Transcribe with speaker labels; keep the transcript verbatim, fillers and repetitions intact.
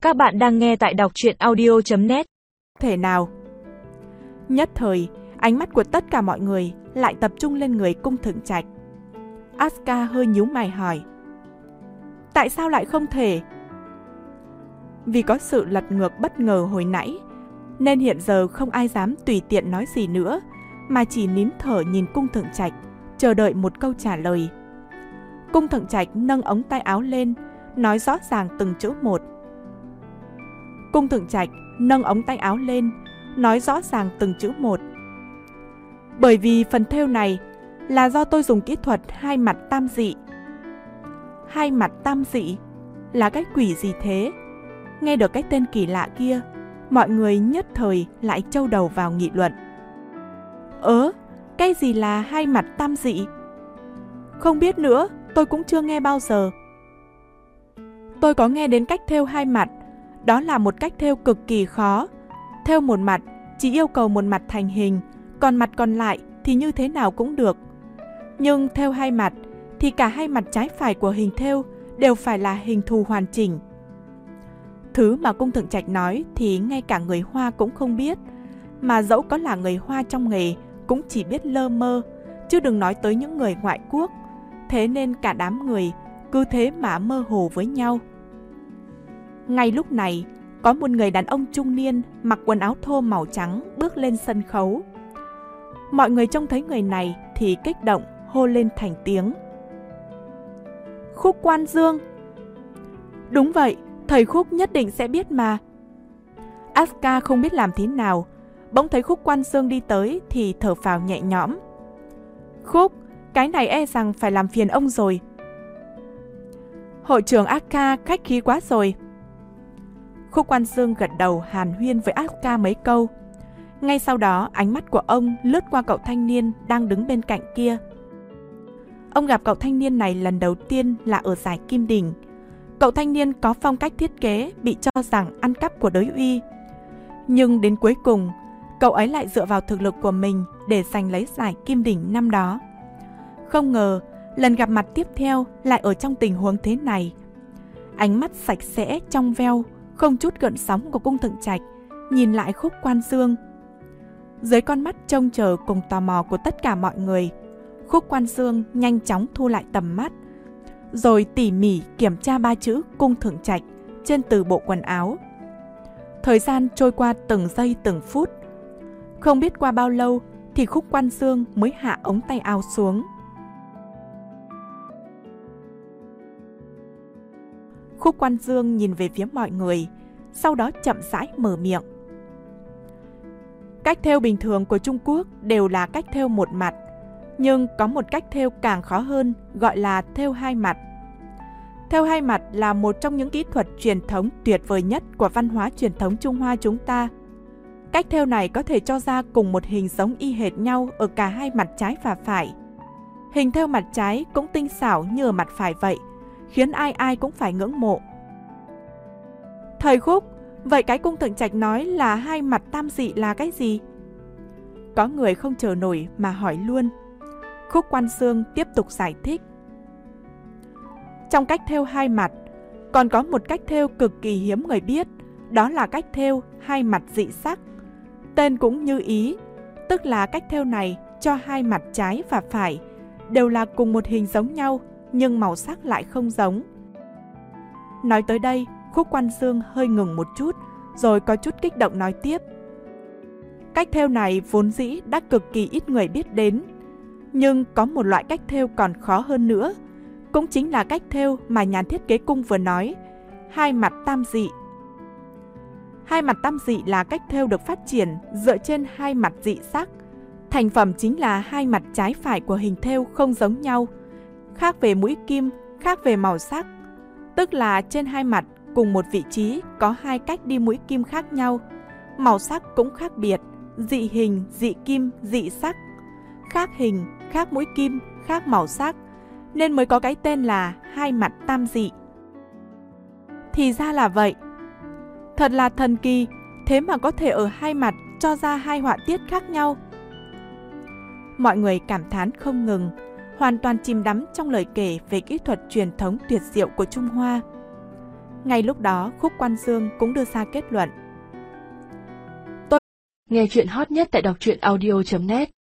Speaker 1: Các bạn đang nghe tại đọc truyện audio chấm net.
Speaker 2: Thể nào? Nhất thời, ánh mắt của tất cả mọi người lại tập trung lên người Cung Thượng Trạch. Asuka hơi nhíu mày hỏi: tại sao lại không thể? Vì có sự lật ngược bất ngờ hồi nãy, nên hiện giờ không ai dám tùy tiện nói gì nữa, mà chỉ nín thở nhìn Cung Thượng Trạch, chờ đợi một câu trả lời. Cung Thượng Trạch nâng ống tay áo lên, nói rõ ràng từng chữ một. Cung Thượng Trạch nâng ống tay áo lên, nói rõ ràng từng chữ một. Bởi vì phần thêu này là do tôi dùng kỹ thuật hai mặt tam dị. Hai mặt tam dị là cái quỷ gì thế? Nghe được cái tên kỳ lạ kia, mọi người nhất thời lại châu đầu vào nghị luận. Ớ, cái gì là hai mặt tam dị? Không biết nữa, tôi cũng chưa nghe bao giờ. Tôi có nghe đến cách thêu hai mặt, đó là một cách thêu cực kỳ khó. Thêu một mặt chỉ yêu cầu một mặt thành hình, còn mặt còn lại thì như thế nào cũng được. Nhưng thêu hai mặt thì cả hai mặt trái phải của hình thêu đều phải là hình thù hoàn chỉnh. Thứ mà Cung Thượng Trạch nói thì ngay cả người Hoa cũng không biết, mà dẫu có là người Hoa trong nghề cũng chỉ biết lơ mơ, chứ đừng nói tới những người ngoại quốc. Thế nên cả đám người cứ thế mà mơ hồ với nhau. Ngay lúc này, có một người đàn ông trung niên mặc quần áo thô màu trắng bước lên sân khấu. Mọi người trông thấy người này thì kích động hô lên thành tiếng: Khúc Quan Dương! Đúng vậy, thầy Khúc nhất định sẽ biết mà. Asuka không biết làm thế nào, bỗng thấy Khúc Quan Dương đi tới thì thở phào nhẹ nhõm. Khúc, cái này e rằng phải làm phiền ông rồi. Hội trưởng Asuka khách khí quá rồi. Khúc Quan Dương gật đầu hàn huyên với Asuka mấy câu. Ngay sau đó ánh mắt của ông lướt qua cậu thanh niên đang đứng bên cạnh kia. Ông gặp cậu thanh niên này lần đầu tiên là ở giải Kim Đình. Cậu thanh niên có phong cách thiết kế bị cho rằng ăn cắp của đới uy. Nhưng đến cuối cùng, cậu ấy lại dựa vào thực lực của mình để giành lấy giải Kim Đình năm đó. Không ngờ, lần gặp mặt tiếp theo lại ở trong tình huống thế này. Ánh mắt sạch sẽ, trong veo, không chút gợn sóng của Cung Thượng Trạch nhìn lại Khúc Quan Dương. Dưới con mắt trông chờ cùng tò mò của tất cả mọi người, Khúc Quan Dương nhanh chóng thu lại tầm mắt, rồi tỉ mỉ kiểm tra ba chữ Cung Thượng Trạch trên từ bộ quần áo. Thời gian trôi qua từng giây từng phút. Không biết qua bao lâu thì Khúc Quan Dương mới hạ ống tay áo xuống. Khúc Quan Dương nhìn về phía mọi người, sau đó chậm rãi mở miệng. Cách thêu bình thường của Trung Quốc đều là cách thêu một mặt, nhưng có một cách thêu càng khó hơn, gọi là thêu hai mặt. Thêu hai mặt là một trong những kỹ thuật truyền thống tuyệt vời nhất của văn hóa truyền thống Trung Hoa chúng ta. Cách thêu này có thể cho ra cùng một hình giống y hệt nhau ở cả hai mặt trái và phải. Hình thêu mặt trái cũng tinh xảo như ở mặt phải vậy, khiến ai ai cũng phải ngưỡng mộ. Thầy Khúc, vậy cái Cung Thượng Trạch nói là hai mặt tam dị là cái gì? Có người không chờ nổi mà hỏi luôn. Khúc Quan Dương tiếp tục giải thích. Trong cách thêu hai mặt, còn có một cách thêu cực kỳ hiếm người biết, đó là cách thêu hai mặt dị sắc. Tên cũng như ý, tức là cách thêu này cho hai mặt trái và phải đều là cùng một hình giống nhau, nhưng màu sắc lại không giống. Nói tới đây, Khúc Quan Dương hơi ngừng một chút, rồi có chút kích động nói tiếp. Cách thêu này vốn dĩ đã cực kỳ ít người biết đến, nhưng có một loại cách thêu còn khó hơn nữa, cũng chính là cách thêu mà nhà thiết kế Cung vừa nói, hai mặt tam dị. Hai mặt tam dị là cách thêu được phát triển dựa trên hai mặt dị sắc. Thành phẩm chính là hai mặt trái phải của hình thêu không giống nhau, khác về mũi kim, khác về màu sắc. Tức là trên hai mặt cùng một vị trí có hai cách đi mũi kim khác nhau, màu sắc cũng khác biệt, dị hình, dị kim, dị sắc. Khác hình, khác mũi kim, khác màu sắc, nên mới có cái tên là hai mặt tam dị. Thì ra là vậy. Thật là thần kỳ, thế mà có thể ở hai mặt cho ra hai họa tiết khác nhau. Mọi người cảm thán không ngừng, hoàn toàn chìm đắm trong lời kể về kỹ thuật truyền thống tuyệt diệu của Trung Hoa. Ngay lúc đó, Khúc Quan Dương cũng đưa ra kết luận.
Speaker 3: Nghe chuyện hot nhất tại đọc truyện audio chấm net